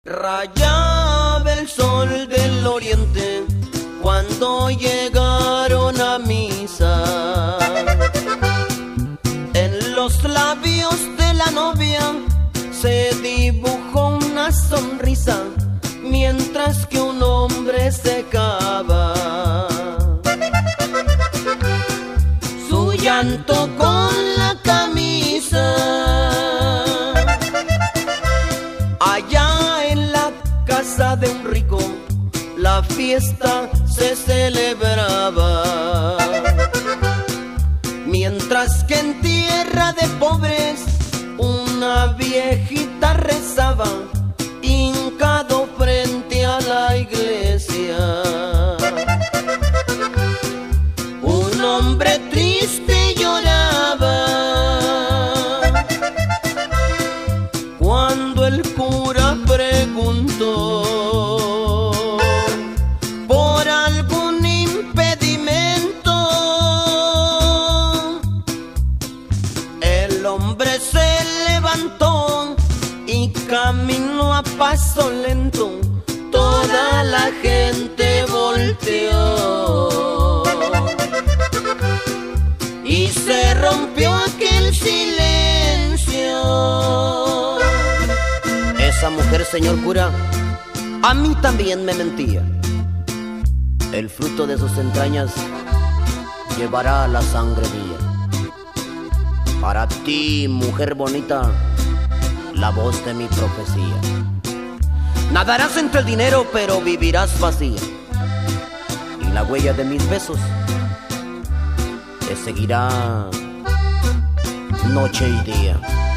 Rayaba el sol del oriente cuando llegaron a misa. En los labios de la novia se dibujó una sonrisa, mientras que un hombre secaba su llanto con la camisa. Allá en la casa de un rico la fiesta se celebraba, mientras que en tierra de pobres una viejita rezaba, hincado frente a la iglesia. Un hombre triste lloraba cuando el cura preguntó por algún impedimento. El hombre se levantó y caminó a paso lento. Toda la gente volteó y se rompió aquel silencio. Esa mujer, señor cura, a mí también me mentía. El fruto de sus entrañas llevará la sangre mía. Para ti, mujer bonita, la voz de mi profecía. Nadarás entre el dinero, pero vivirás vacía, y la huella de mis besos te seguirá noche y día.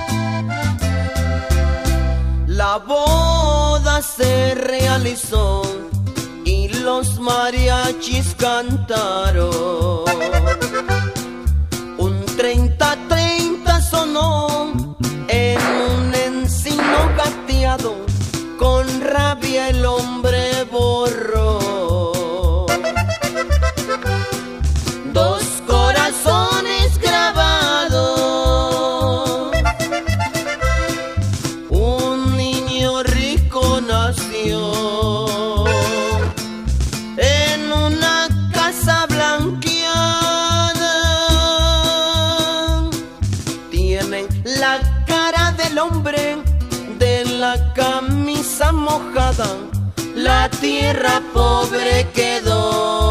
La boda se realizó y los mariachis cantaron. Un 30-30 sonó en un encino gateado. Con rabia el hombre borró dos corazones grabados. Un niño rico nació en una casa blanqueada. Tiene la cara del hombre de la camisa mojada, la tierra pobre quedó.